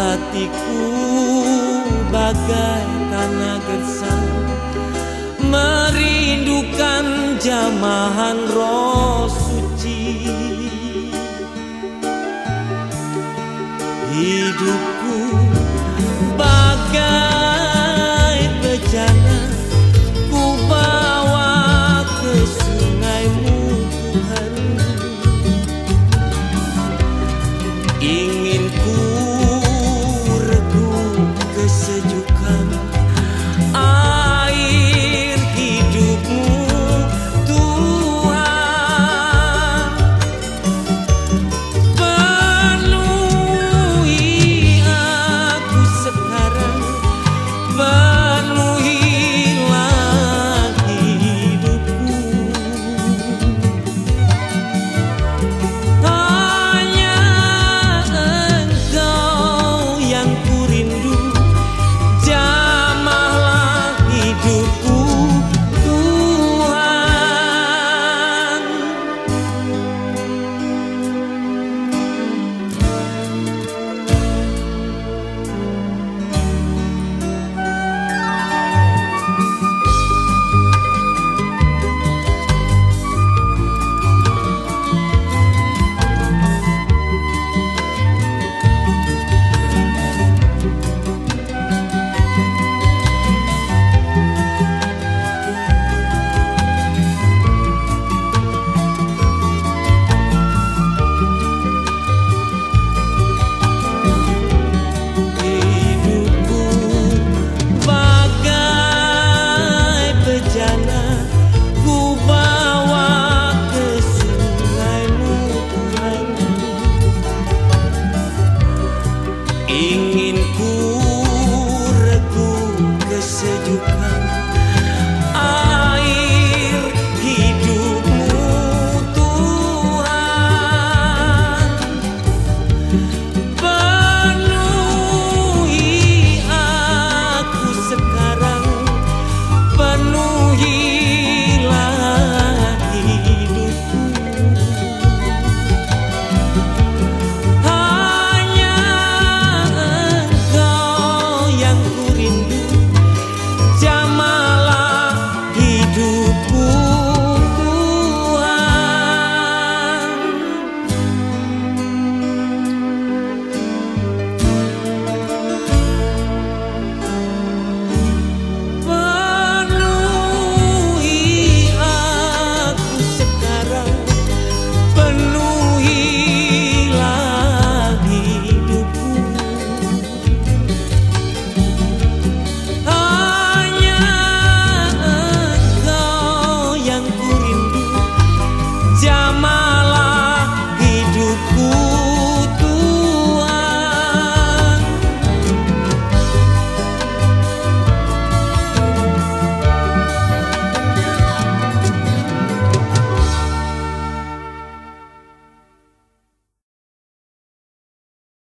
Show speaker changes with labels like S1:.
S1: hatiku bagai tanah gersang, merindukan jamahan roh suci. Hidupku bagai bejana, ku bawa ke sungai-Mu Tuhan. Ingin ku reguk kesejukan air hidup-Mu Tuhan. Penuhi aku sekarang, penuhilah hidupku. Hanya Engkau yang ku rindu, jamahlah hidupku Tuhan. Hidupku bagai bejana, ku bawa ke sungai-Mu Tuhan.